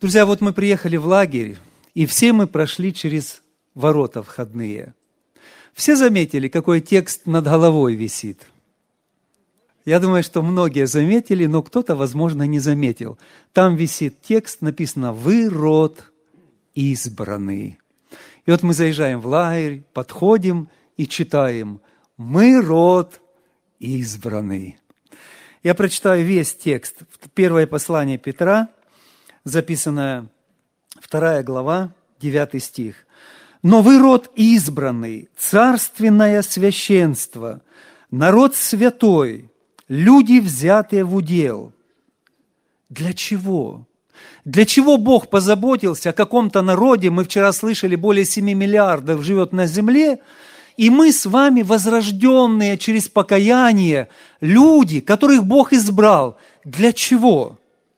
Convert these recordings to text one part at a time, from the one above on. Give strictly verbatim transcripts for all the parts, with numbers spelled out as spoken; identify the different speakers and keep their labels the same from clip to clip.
Speaker 1: Друзья, вот мы приехали в лагерь, и все мы прошли через ворота входные. Все заметили, какой текст над головой висит? Я думаю, что многие заметили, но кто-то, возможно, не заметил. Там висит текст, написано «Вы род избранный». И вот мы заезжаем в лагерь, подходим и читаем «Мы род избранный». Я прочитаю весь текст. Первое послание Петра, записанное вторая глава, девятый стих. «Но вы род избранный, царственное священство, народ святой, люди, взятые в удел». Для чего? Для чего Бог позаботился о каком-то народе? Мы вчера слышали, более семи миллиардов живет на земле, и мы с вами, возрожденные через покаяние, люди, которых Бог избрал. Для чего?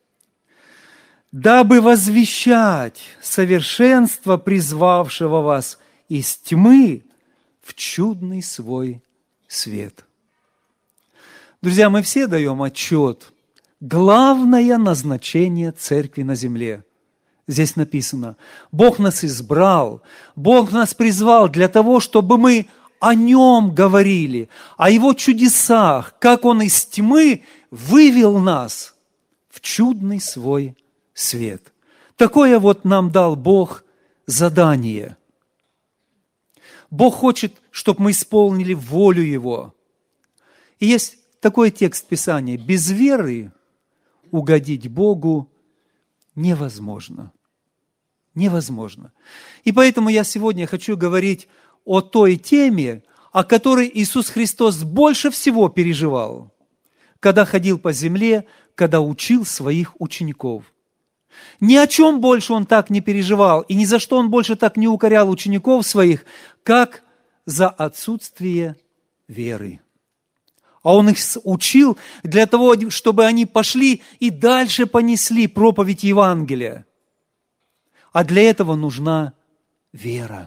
Speaker 1: Дабы возвещать совершенство призвавшего вас из тьмы в чудный свой свет. Друзья, мы все даем отчет. Главное назначение церкви на земле. Здесь написано, Бог нас избрал, Бог нас призвал для того, чтобы мы о Нем говорили, о Его чудесах, как Он из тьмы вывел нас в чудный свой свет. Такое вот нам дал Бог задание. Бог хочет, чтобы мы исполнили волю Его. И есть такой текст Писания. Без веры угодить Богу невозможно. Невозможно. И поэтому я сегодня хочу говорить о той теме, о которой Иисус Христос больше всего переживал, когда ходил по земле, когда учил своих учеников. Ни о чем больше Он так не переживал, и ни за что Он больше так не укорял учеников своих, как за отсутствие веры. А Он их учил для того, чтобы они пошли и дальше понесли проповедь Евангелия. А для этого нужна вера.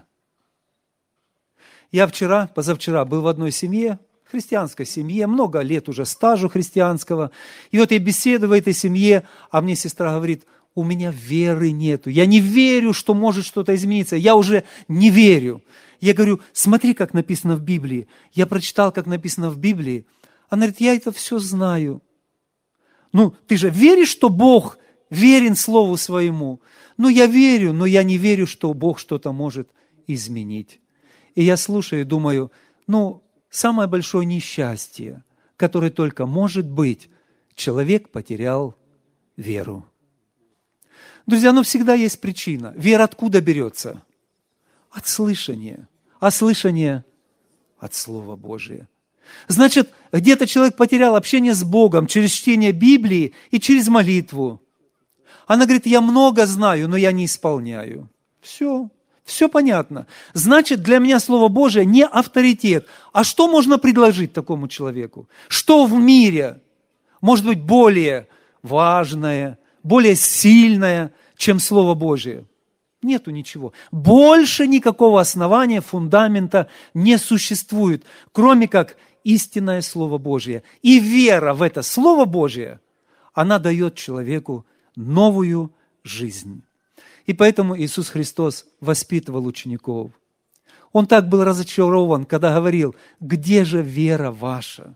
Speaker 1: Я вчера, позавчера был в одной семье, христианской семье, много лет уже стажу христианского. И вот я беседую в этой семье, а мне сестра говорит, у меня веры нету. Я не верю, что может что-то измениться. Я уже не верю. Я говорю, смотри, как написано в Библии. Я прочитал, как написано в Библии. Она говорит, я это все знаю. Ну, ты же веришь, что Бог верен Слову Своему? Ну, я верю, но я не верю, что Бог что-то может изменить. И я слушаю и думаю, ну, самое большое несчастье, которое только может быть, человек потерял веру. Друзья, ну всегда есть причина. Вера откуда берется? От слышания. А слышание от Слова Божия. Значит, где-то человек потерял общение с Богом через чтение Библии и через молитву. Она говорит, я много знаю, но я не исполняю. Все, все понятно. Значит, для меня Слово Божие не авторитет. А что можно предложить такому человеку? Что в мире может быть более важное, более сильное, чем Слово Божие? Нету ничего. Больше никакого основания, фундамента не существует, кроме как истинное Слово Божие. И вера в это Слово Божие, она дает человеку новую жизнь. И поэтому Иисус Христос воспитывал учеников. Он так был разочарован, когда говорил, где же вера ваша?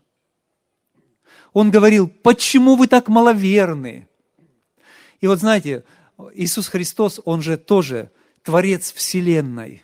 Speaker 1: Он говорил, почему вы так маловерны? И вот знаете, Иисус Христос, Он же тоже Творец Вселенной.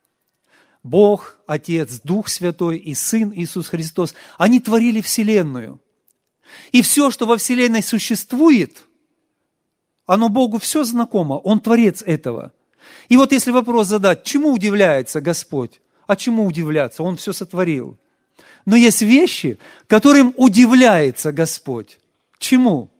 Speaker 1: Бог, Отец, Дух Святой и Сын Иисус Христос, они творили Вселенную. И все, что во Вселенной существует, оно Богу все знакомо, Он Творец этого. И вот если вопрос задать, чему удивляется Господь? А чему удивляться? Он все сотворил. Но есть вещи, которым удивляется Господь. Чему?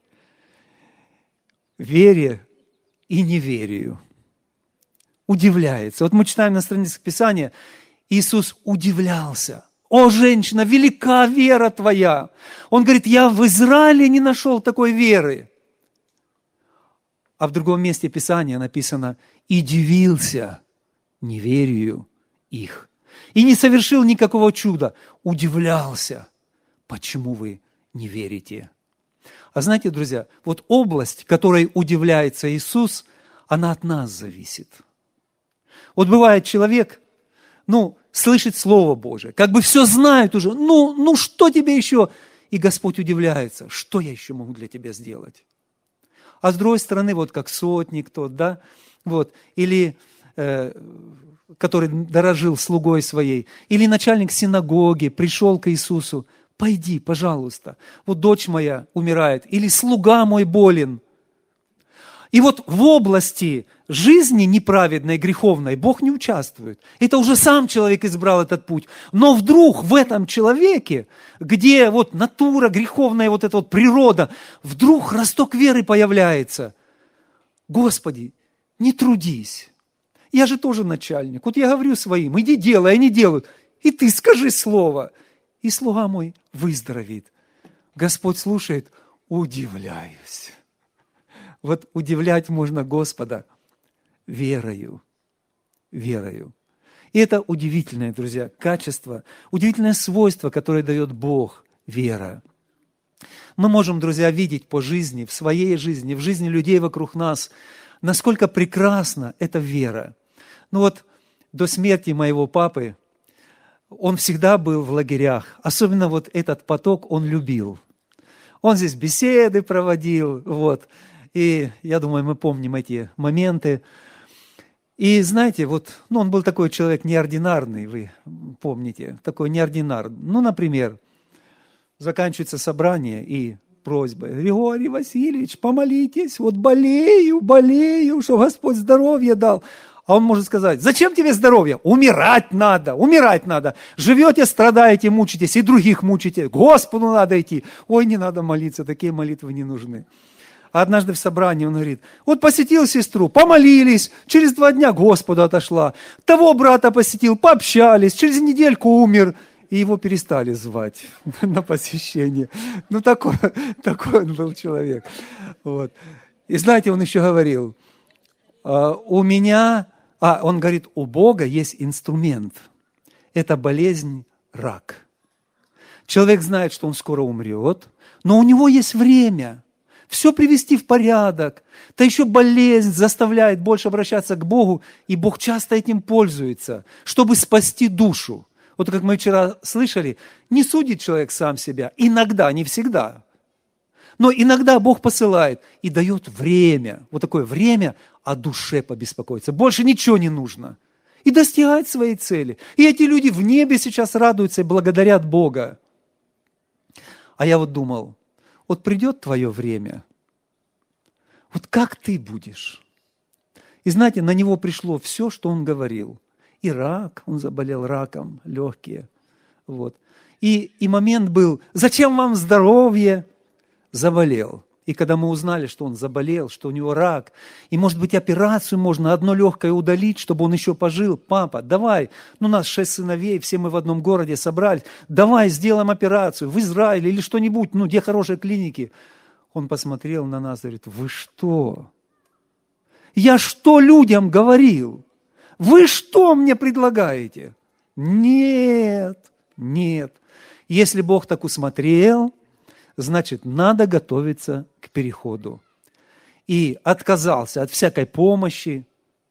Speaker 1: Вере и неверию. Удивляется. Вот мы читаем на страницах Писания, Иисус удивлялся. О, женщина, велика вера твоя. Он говорит, я в Израиле не нашел такой веры. А в другом месте Писания написано, и дивился неверию их. И не совершил никакого чуда. Удивлялся, почему вы не верите. А знаете, друзья, вот область, которой удивляется Иисус, она от нас зависит. Вот бывает человек, ну, слышит Слово Божие, как бы все знает уже, ну, ну что тебе еще? И Господь удивляется, что я еще могу для тебя сделать? А с другой стороны, вот как сотник тот, да, вот, или э, который дорожил слугой своей, или начальник синагоги пришел к Иисусу, пойди, пожалуйста, вот дочь моя умирает, или слуга мой болен. И вот в области жизни неправедной, греховной Бог не участвует. Это уже сам человек избрал этот путь. Но вдруг в этом человеке, где вот натура греховная, вот эта вот природа, вдруг росток веры появляется. Господи, не трудись. Я же тоже начальник. Вот я говорю своим, иди делай, они делают. И ты скажи слово. И слуга мой выздоровеет. Господь слушает, удивляюсь. Вот удивлять можно Господа верою, верою. И это удивительное, друзья, качество, удивительное свойство, которое дает Бог, вера. Мы можем, друзья, видеть по жизни, в своей жизни, в жизни людей вокруг нас, насколько прекрасна эта вера. Ну вот до смерти моего папы он всегда был в лагерях, особенно вот этот поток он любил. Он здесь беседы проводил, вот. И я думаю, мы помним эти моменты. И знаете, вот, ну, он был такой человек неординарный, вы помните, такой неординарный. Ну, например, заканчивается собрание и просьба: Григорий Васильевич, помолитесь, вот болею, болею, что Господь здоровье дал. А он может сказать: зачем тебе здоровье? Умирать надо, умирать надо. Живете, страдаете, мучитесь, и других мучите. К Господу надо идти. Ой, не надо молиться, такие молитвы не нужны. А однажды в собрании он говорит: вот посетил сестру, помолились, через два дня к Господу отошла. Того брата посетил, пообщались, через недельку умер. И его перестали звать на посещение. Ну, такой, такой он был человек. Вот. И знаете, он еще говорил, у меня, а он говорит, у Бога есть инструмент. Это болезнь, рак. Человек знает, что он скоро умрет, но у него есть время все привести в порядок. Да еще болезнь заставляет больше обращаться к Богу, и Бог часто этим пользуется, чтобы спасти душу. Вот как мы вчера слышали, не судит человек сам себя, иногда, не всегда. Но иногда Бог посылает и дает время, вот такое время о душе побеспокоиться. Больше ничего не нужно. И достигать своей цели. И эти люди в небе сейчас радуются и благодарят Бога. А я вот думал, вот придет твое время, вот как ты будешь? И знаете, на него пришло все, что он говорил. И рак, он заболел раком, легкие. Вот. И, и момент был, зачем вам здоровье? Заболел. И когда мы узнали, что он заболел, что у него рак, и, может быть, операцию можно одно легкое удалить, чтобы он еще пожил. Папа, давай, ну, нас шесть сыновей, все мы в одном городе собрались, давай сделаем операцию в Израиле или что-нибудь, ну, где хорошие клиники. Он посмотрел на нас и говорит: вы что? Я что людям говорил? Вы что мне предлагаете? Нет, нет. Если Бог так усмотрел, значит, надо готовиться к переходу. И отказался от всякой помощи,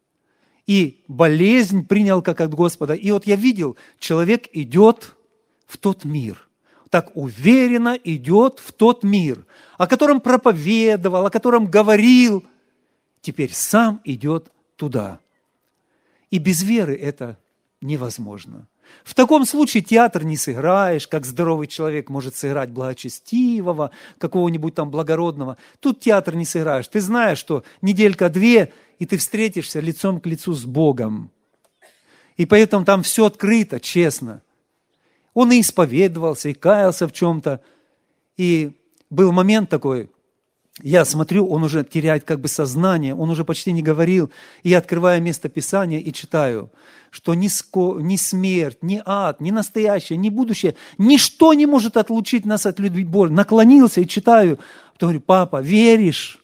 Speaker 1: и болезнь принял как от Господа. И вот я видел, человек идет в тот мир, так уверенно идет в тот мир, о котором проповедовал, о котором говорил, теперь сам идет туда. И без веры это невозможно. В таком случае театр не сыграешь, как здоровый человек может сыграть благочестивого, какого-нибудь там благородного. Тут театр не сыграешь. Ты знаешь, что неделька-две, и ты встретишься лицом к лицу с Богом. И поэтому там все открыто, честно. Он и исповедовался, и каялся в чем-то. И был момент такой, я смотрю, он уже теряет как бы сознание, он уже почти не говорил. И я открываю место Писания и читаю, что ни, ско, ни смерть, ни ад, ни настоящее, ни будущее, ничто не может отлучить нас от любви Божьей. Наклонился и читаю. Потом говорю: папа, веришь?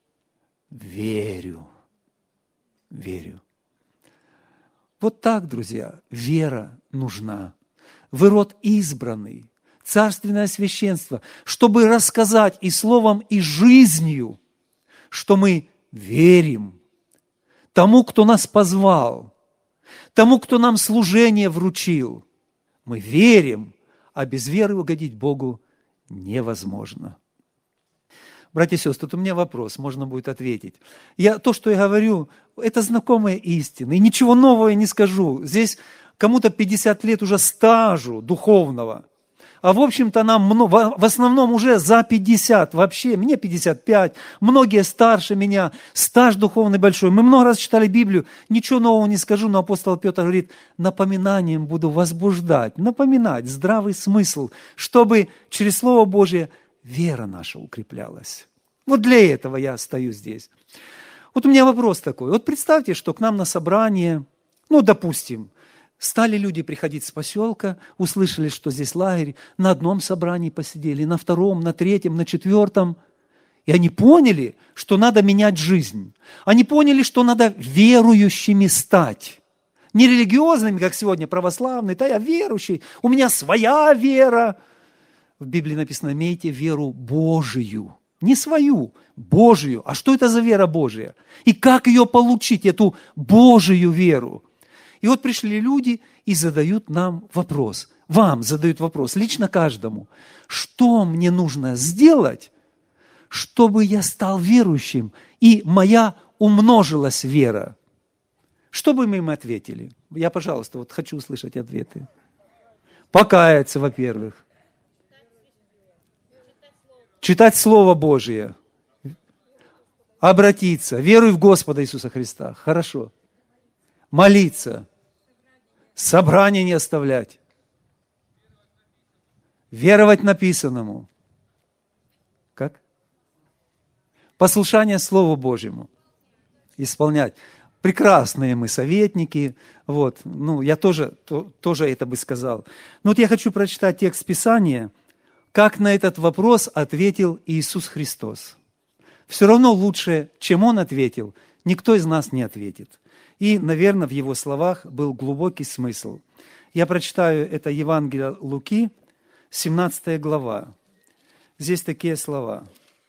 Speaker 1: Верю. Верю. Вот так, друзья, вера нужна. Вы род избранный, царственное священство, чтобы рассказать и словом, и жизнью, что мы верим тому, кто нас позвал, тому, кто нам служение вручил. Мы верим, а без веры угодить Богу невозможно. Братья и сестры, тут у меня вопрос, можно будет ответить. Я, то, что я говорю, это знакомая истина, и ничего нового я не скажу. Здесь кому-то пятьдесят лет уже стажу духовного, а в общем-то нам много, в основном уже за пятьдесят, вообще, мне пятьдесят пять, многие старше меня, стаж духовный большой. Мы много раз читали Библию, ничего нового не скажу, но апостол Петр говорит, напоминанием буду возбуждать, напоминать здравый смысл, чтобы через Слово Божие вера наша укреплялась. Вот для этого я стою здесь. Вот у меня вопрос такой. Вот представьте, что к нам на собрание, ну, допустим, стали люди приходить с поселка, услышали, что здесь лагерь, на одном собрании посидели, на втором, на третьем, на четвертом. И они поняли, что надо менять жизнь. Они поняли, что надо верующими стать. Не религиозными, как сегодня православные, да я верующий, у меня своя вера. В Библии написано, имейте веру Божию. Не свою, Божию. А что это за вера Божия? И как ее получить, эту Божию веру? И вот пришли люди и задают нам вопрос. Вам задают вопрос, лично каждому. Что мне нужно сделать, чтобы я стал верующим, и моя умножилась вера? Что бы мы им ответили? Я, пожалуйста, вот хочу услышать ответы. Покаяться, во-первых. Читать Слово Божие. Обратиться. Веруй в Господа Иисуса Христа. Хорошо. Молиться. Собрание не оставлять. Веровать написанному. Как? Послушание Слову Божьему. Исполнять. Прекрасные мы советники. Вот. Ну, я тоже, то, тоже это бы сказал. Но вот я хочу прочитать текст Писания, как на этот вопрос ответил Иисус Христос. Все равно лучше, чем Он ответил, никто из нас не ответит. И, наверное, в Его словах был глубокий смысл. Я прочитаю это Евангелие Луки, семнадцатая глава. Здесь такие слова.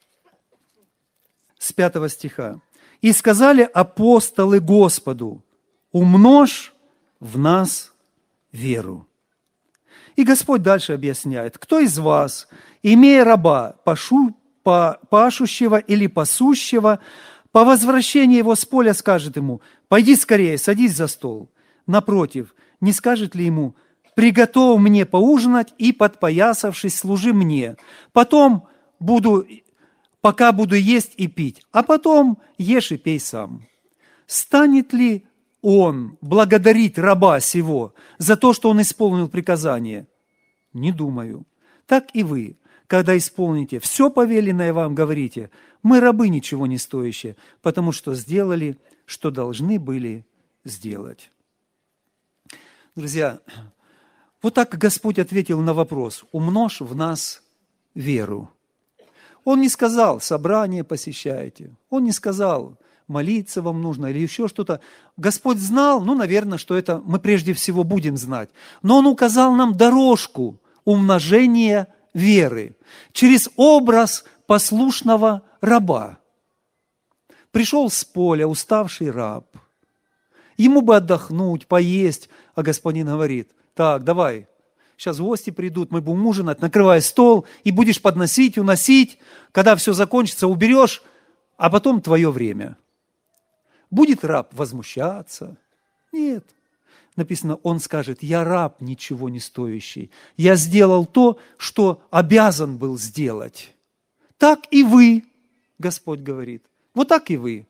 Speaker 1: С пятого стиха. «И сказали апостолы Господу, умножь в нас веру». И Господь дальше объясняет, кто из вас, имея раба, пашу, па, пашущего или пасущего, по возвращении его с поля скажет ему, пойди скорее, садись за стол. Напротив, не скажет ли ему, приготовь мне поужинать и, подпоясавшись, служи мне. Потом буду, пока буду есть и пить, а потом ешь и пей сам. Станет ли он благодарить раба сего за то, что он исполнил приказание? Не думаю. Так и вы, когда исполните все повеленное вам, говорите, мы рабы ничего не стоящие, потому что сделали, что должны были сделать. Друзья, вот так Господь ответил на вопрос, умножь в нас веру. Он не сказал, собрание посещайте. Он не сказал, молиться вам нужно или еще что-то. Господь знал, ну, наверное, что это мы прежде всего будем знать. Но Он указал нам дорожку умножения веры через образ послушного раба. Пришел с поля уставший раб. Ему бы отдохнуть, поесть, а господин говорит, так, давай, сейчас гости придут, мы будем ужинать, накрывай стол, и будешь подносить, уносить. Когда все закончится, уберешь, а потом твое время. Будет раб возмущаться? Нет. Написано, он скажет, я раб ничего не стоящий. Я сделал то, что обязан был сделать. Так и вы, Господь говорит. Вот так и вы.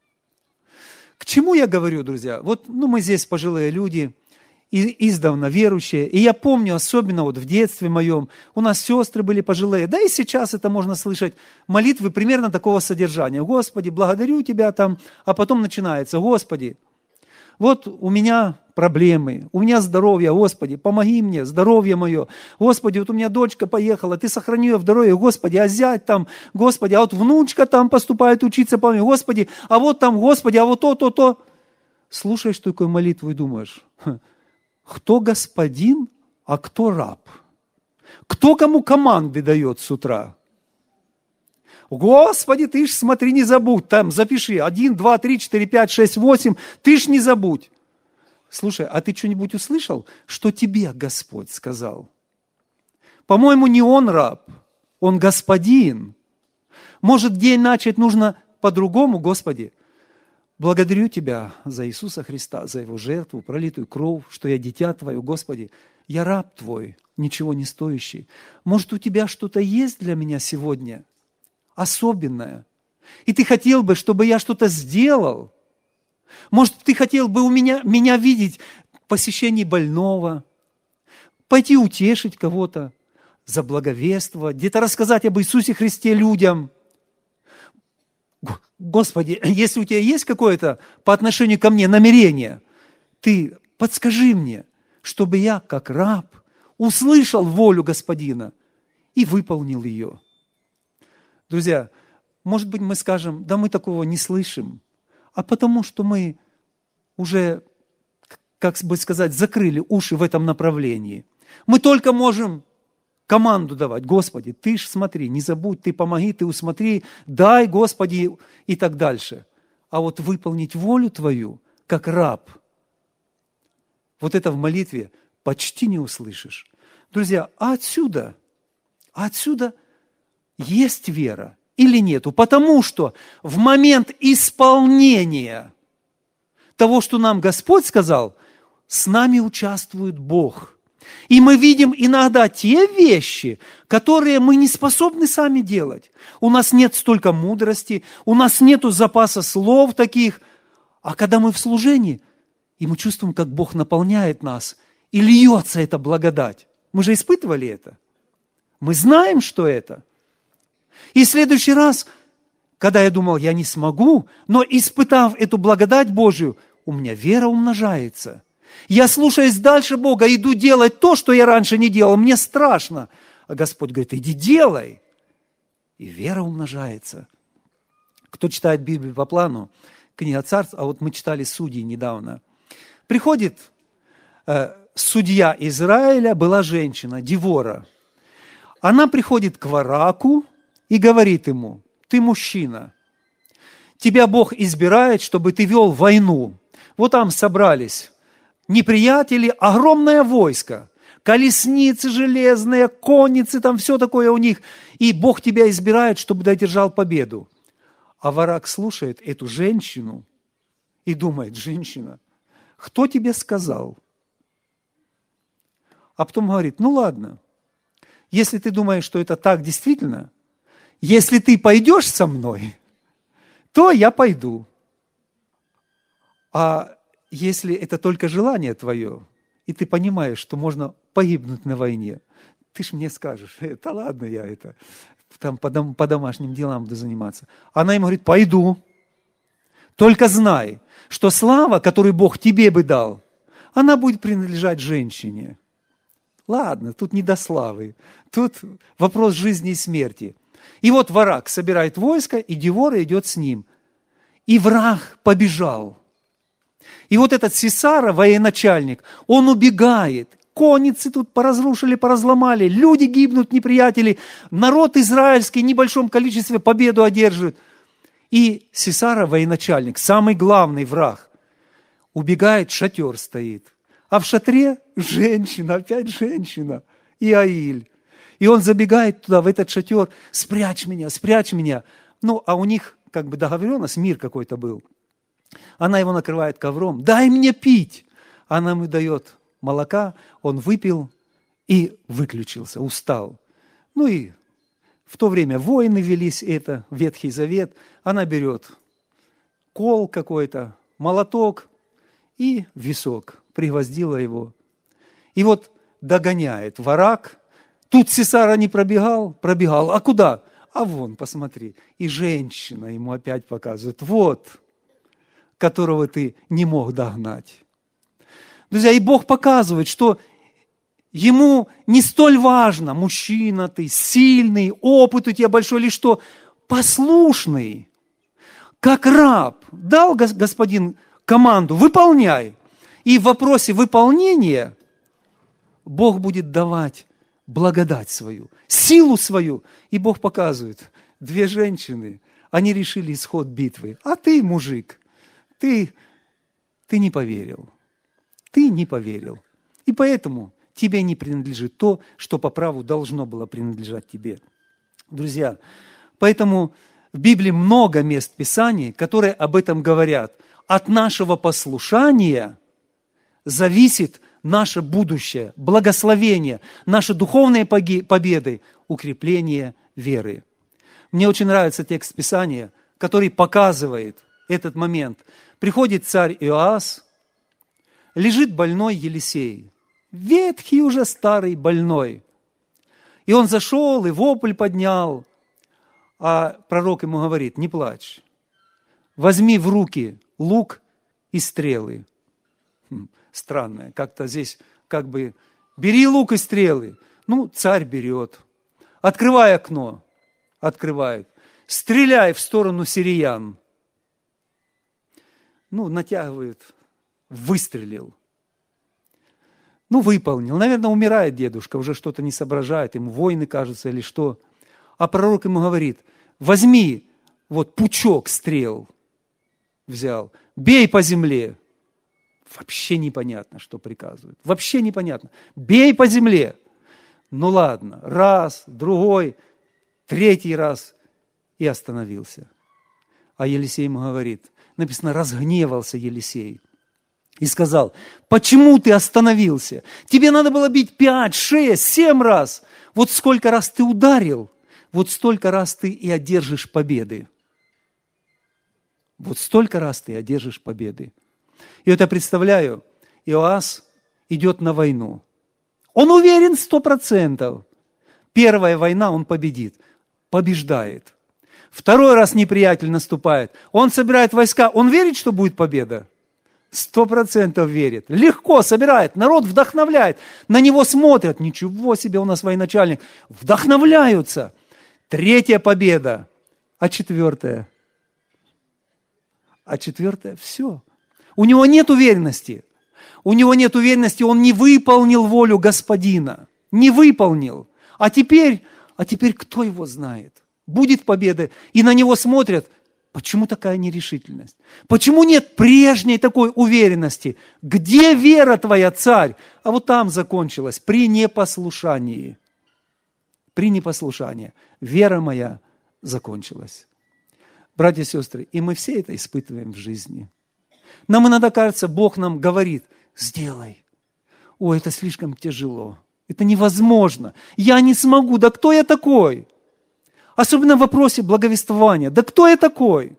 Speaker 1: К чему я говорю, друзья? Вот ну, мы здесь пожилые люди, издавна верующие. И я помню, особенно вот в детстве моем, у нас сестры были пожилые, да и сейчас это можно слышать, молитвы примерно такого содержания. Господи, благодарю Тебя там, а потом начинается, Господи, вот у меня проблемы, у меня здоровье, Господи, помоги мне, здоровье мое. Господи, вот у меня дочка поехала, Ты сохрани ее в дороге, Господи, а зять там, Господи, а вот внучка там поступает учиться, помоги, Господи, а вот там, Господи, а вот то, то, то. Слушаешь такую молитву и думаешь, кто господин, а кто раб? Кто кому команды дает с утра? Господи, ты ж смотри, не забудь, там запиши, один, два, три, четыре, пять, шесть, восемь, ты ж не забудь. Слушай, а ты что-нибудь услышал, что тебе Господь сказал? По-моему, не Он раб, Он Господин. Может, день начать нужно по-другому, Господи? Благодарю Тебя за Иисуса Христа, за Его жертву, пролитую кровь, что я дитя Твое, Господи. Я раб Твой, ничего не стоящий. Может, у Тебя что-то есть для меня сегодня особенное? И Ты хотел бы, чтобы я что-то сделал? Может, Ты хотел бы у меня, меня видеть в посещении больного, пойти утешить кого-то, заблаговествовать, где-то рассказать об Иисусе Христе людям. Господи, если у Тебя есть какое-то по отношению ко мне намерение, Ты подскажи мне, чтобы я, как раб, услышал волю Господина и выполнил ее. Друзья, может быть, мы скажем, да мы такого не слышим, а потому что мы уже, как бы сказать, закрыли уши в этом направлении. Мы только можем команду давать. Господи, Ты ж смотри, не забудь, Ты помоги, Ты усмотри, дай, Господи, и так дальше. А вот выполнить волю Твою, как раб, вот это в молитве почти не услышишь. Друзья, а отсюда, а отсюда есть вера или нету? Потому что в момент исполнения того, что нам Господь сказал, с нами участвует Бог. И мы видим иногда те вещи, которые мы не способны сами делать. У нас нет столько мудрости, у нас нет запаса слов таких. А когда мы в служении, и мы чувствуем, как Бог наполняет нас, и льется эта благодать. Мы же испытывали это. Мы знаем, что это. И в следующий раз, когда я думал, я не смогу, но испытав эту благодать Божию, у меня вера умножается. Я, слушаясь дальше Бога, иду делать то, что я раньше не делал. Мне страшно. А Господь говорит, иди делай. И вера умножается. Кто читает Библию по плану, книга Царств, а вот мы читали Судьи недавно. Приходит э, судья Израиля, была женщина, Девора. Она приходит к Вараку и говорит ему, ты мужчина, тебя Бог избирает, чтобы ты вел войну. Вот там собрались неприятели, огромное войско, колесницы железные, конницы, там все такое у них. И Бог тебя избирает, чтобы ты одержал победу. А Варак слушает эту женщину и думает, женщина, кто тебе сказал? А потом говорит, ну ладно, если ты думаешь, что это так действительно, если ты пойдешь со мной, то я пойду. А если это только желание твое, и ты понимаешь, что можно погибнуть на войне, ты ж мне скажешь, да ладно, я это там по, дом, по домашним делам буду заниматься. Она ему говорит, пойду. Только знай, что слава, которую Бог тебе бы дал, она будет принадлежать женщине. Ладно, тут не до славы, тут вопрос жизни и смерти. И вот Варак собирает войско, и Девора идет с ним. И враг побежал. И вот этот Сисара, военачальник, он убегает. Конницы тут поразрушили, поразломали, люди гибнут, неприятели, народ израильский в небольшом количестве победу одерживает. И Сисара, военачальник, самый главный враг, убегает, шатер стоит. А в шатре женщина, опять женщина, Иаиль. И он забегает туда, в этот шатер, спрячь меня, спрячь меня. Ну, а у них как бы договоренность, мир какой-то был. Она его накрывает ковром, дай мне пить. Она ему дает молока, он выпил и выключился, устал. Ну и в то время войны велись, это Ветхий Завет. Она берет кол какой-то, молоток и висок, пригвоздила его. И вот догоняет Варак. Тут Сисара не пробегал, пробегал. А куда? А вон, посмотри. И женщина ему опять показывает. Вот, которого ты не мог догнать. Друзья, и Бог показывает, что ему не столь важно, мужчина ты, сильный, опыт у тебя большой или что, послушный, как раб. Дал господин команду, выполняй. И в вопросе выполнения Бог будет давать благодать свою, силу свою. И Бог показывает, две женщины, они решили исход битвы. А ты, мужик, ты, ты не поверил. Ты не поверил. И поэтому тебе не принадлежит то, что по праву должно было принадлежать тебе. Друзья, поэтому в Библии много мест Писаний, которые об этом говорят. От нашего послушания зависит наше будущее, благословение, наши духовные победы, укрепление веры. Мне очень нравится текст Писания, который показывает этот момент. Приходит царь Иоас, лежит больной Елисей, ветхий уже старый больной. И он зашел и вопль поднял, а пророк ему говорит: не плачь, возьми в руки лук и стрелы. Хм, странное, как-то здесь как бы бери лук и стрелы. Ну, царь берет, открывай окно, открывает, стреляй в сторону сириян. Ну, натягивает, выстрелил. Ну, выполнил. Наверное, умирает дедушка, уже что-то не соображает, ему войны кажутся или что. А пророк ему говорит: возьми вот пучок стрел, взял, бей по земле. Вообще непонятно, что приказывают. Вообще непонятно. Бей по земле. Ну ладно, раз, другой, третий раз и остановился. А Елисей ему говорит, написано, разгневался Елисей. И сказал: почему ты остановился? Тебе надо было бить пять, шесть, семь раз. Вот сколько раз ты ударил, вот столько раз ты и одержишь победы. Вот столько раз ты одержишь победы. И вот я представляю, Иоас идет на войну. Он уверен сто процентов. Первая война он победит, побеждает. Второй раз неприятель наступает. Он собирает войска. Он верит, что будет победа? Сто процентов верит. Легко собирает. Народ вдохновляет. На него смотрят. Ничего себе, у нас военачальник. Вдохновляются. Третья победа. А четвертая? А четвертая? Все. У него нет уверенности. У него нет уверенности. Он не выполнил волю Господина. Не выполнил. А теперь, а теперь кто его знает? Будет победа. И на него смотрят. Почему такая нерешительность? Почему нет прежней такой уверенности? Где вера твоя, царь? А вот там закончилась, при непослушании. При непослушании. Вера моя закончилась. Братья и сестры, и мы все это испытываем в жизни. Нам иногда кажется, Бог нам говорит: сделай. Ой, это слишком тяжело. Это невозможно. Я не смогу. Да кто я такой? Особенно в вопросе благовествования. Да кто я такой?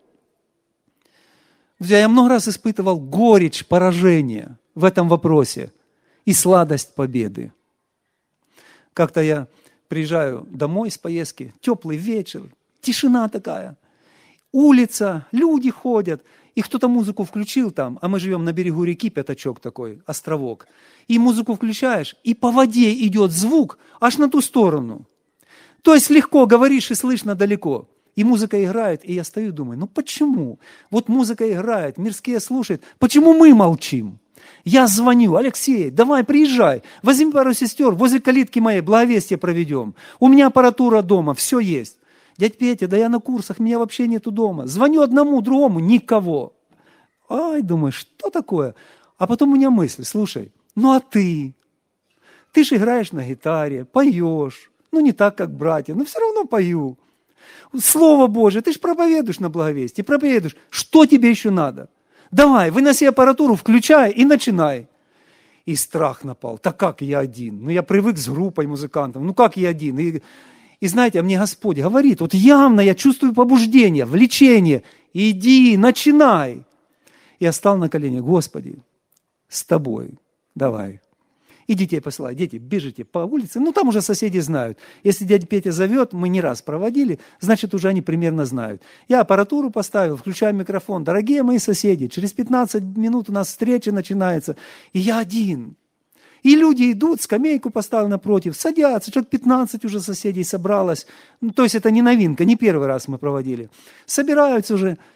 Speaker 1: Друзья, я много раз испытывал горечь поражения в этом вопросе и сладость победы. Как-то я приезжаю домой с поездки, теплый вечер, тишина такая, улица, люди ходят, и кто-то музыку включил там, а мы живем на берегу реки, пятачок такой, островок, и музыку включаешь, и по воде идет звук аж на ту сторону. То есть легко говоришь и слышно далеко. И музыка играет, и я стою и думаю, ну почему? Вот музыка играет, мирские слушают, почему мы молчим? Я звоню: Алексей, давай приезжай, возьми пару сестер, возле калитки моей благовестие проведем. У меня аппаратура дома, все есть. Дядь Петя, да я на курсах, меня вообще нету дома. Звоню одному, другому, никого. Ай, думаю, что такое? А потом у меня мысль, слушай, ну а ты? Ты же играешь на гитаре, поешь. Ну, не так, как братья, но все равно пою. Слово Божие, ты же проповедуешь на благовестии, проповедуешь. Что тебе еще надо? Давай, выноси аппаратуру, включай и начинай. И страх напал. Так как я один? Ну, я привык с группой музыкантов. Ну, как я один? И, и знаете, а мне Господь говорит, вот явно я чувствую побуждение, влечение. Иди, начинай. Я стал на колени. Господи, с тобой, давай. И детей посылаю. Дети, бежите по улице. Ну, там уже соседи знают. Если дядя Петя зовет, мы не раз проводили, значит, уже они примерно знают. Я аппаратуру поставил, включаю микрофон. Дорогие мои соседи, через пятнадцать минут у нас встреча начинается. И я один. И люди идут, скамейку поставил напротив, садятся. Человек пятнадцать уже соседей собралось. Ну, то есть это не новинка, не первый раз мы проводили. Собираются уже.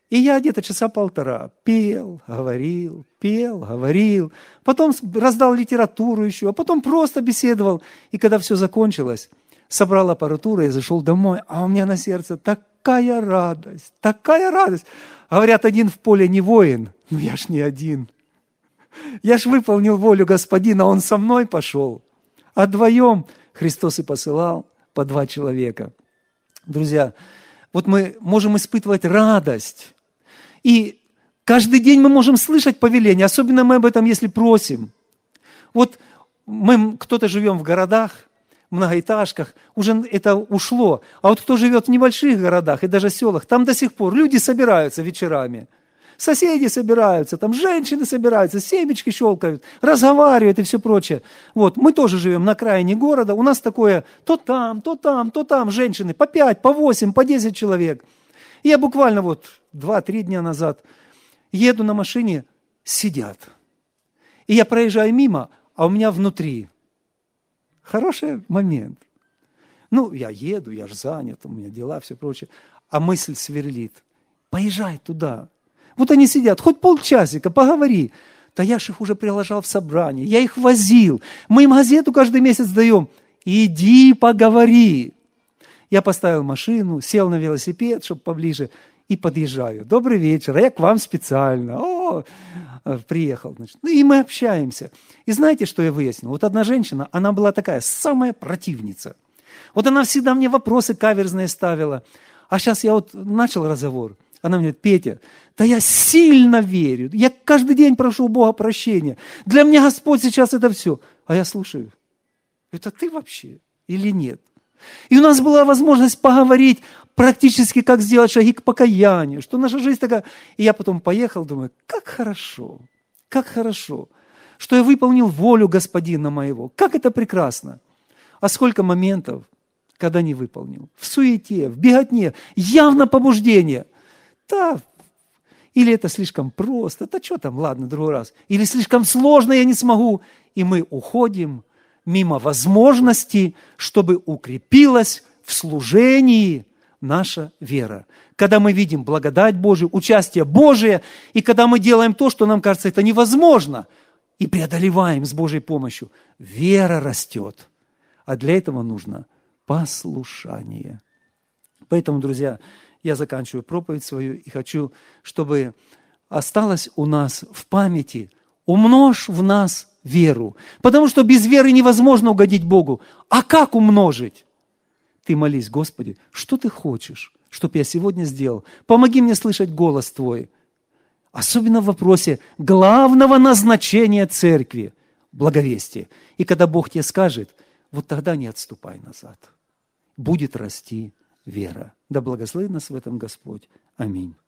Speaker 1: И я где-то часа полтора пел, говорил, пел, говорил, потом раздал литературу еще, а потом просто беседовал. И когда все закончилось, собрал аппаратуру, я зашел домой, а у меня на сердце такая радость, такая радость. Говорят, один в поле не воин, ну я ж не один. Я ж выполнил волю Господина, Он со мной пошел. А вдвоем Христос и посылал по два человека. Друзья, вот мы можем испытывать радость. И каждый день мы можем слышать повеление, особенно мы об этом, если просим. Вот мы, кто-то живем в городах, в многоэтажках, уже это ушло. А вот кто живет в небольших городах и даже селах, там до сих пор люди собираются вечерами. Соседи собираются, там женщины собираются, семечки щелкают, разговаривают и все прочее. Вот, мы тоже живем на окраине города, у нас такое то там, то там, то там женщины, по пять, по восемь, по десять человек. И я буквально вот два-три дня назад еду на машине, сидят. И я проезжаю мимо, а у меня внутри хороший момент. Ну, я еду, я же занят, у меня дела, все прочее. А мысль сверлит. Поезжай туда. Вот они сидят, хоть полчасика, поговори. Да я ж их уже приглашал в собрание, я их возил. Мы им газету каждый месяц даем. Иди поговори. Я поставил машину, сел на велосипед, чтобы поближе, и подъезжаю. Добрый вечер, а я к вам специально. О, приехал. Значит. Ну и мы общаемся. И знаете, что я выяснил? Вот одна женщина, она была такая самая противница. Вот она всегда мне вопросы каверзные ставила. А сейчас я вот начал разговор. Она мне говорит: Петя, да я сильно верю. Я каждый день прошу у Бога прощения. Для меня Господь сейчас это все. А я слушаю. Это ты вообще или нет? И у нас была возможность поговорить практически, как сделать шаги к покаянию, что наша жизнь такая. И я потом поехал, думаю, как хорошо, как хорошо, что я выполнил волю Господина моего. Как это прекрасно. А сколько моментов, когда не выполнил. В суете, в беготне, явно побуждение. Да, или это слишком просто, да что там, ладно, другой раз. Или слишком сложно, я не смогу. И мы уходим мимо возможности, чтобы укрепилась в служении наша вера. Когда мы видим благодать Божию, участие Божие, и когда мы делаем то, что нам кажется это невозможно, и преодолеваем с Божьей помощью, вера растет. А для этого нужно послушание. Поэтому, друзья, я заканчиваю проповедь свою и хочу, чтобы осталось у нас в памяти: умножь в нас веру. Потому что без веры невозможно угодить Богу. А как умножить? Ты молись: Господи, что Ты хочешь, чтобы я сегодня сделал? Помоги мне слышать голос Твой. Особенно в вопросе главного назначения церкви – благовестие. И когда Бог тебе скажет, вот тогда не отступай назад. Будет расти вера. Да благословит нас в этом Господь. Аминь.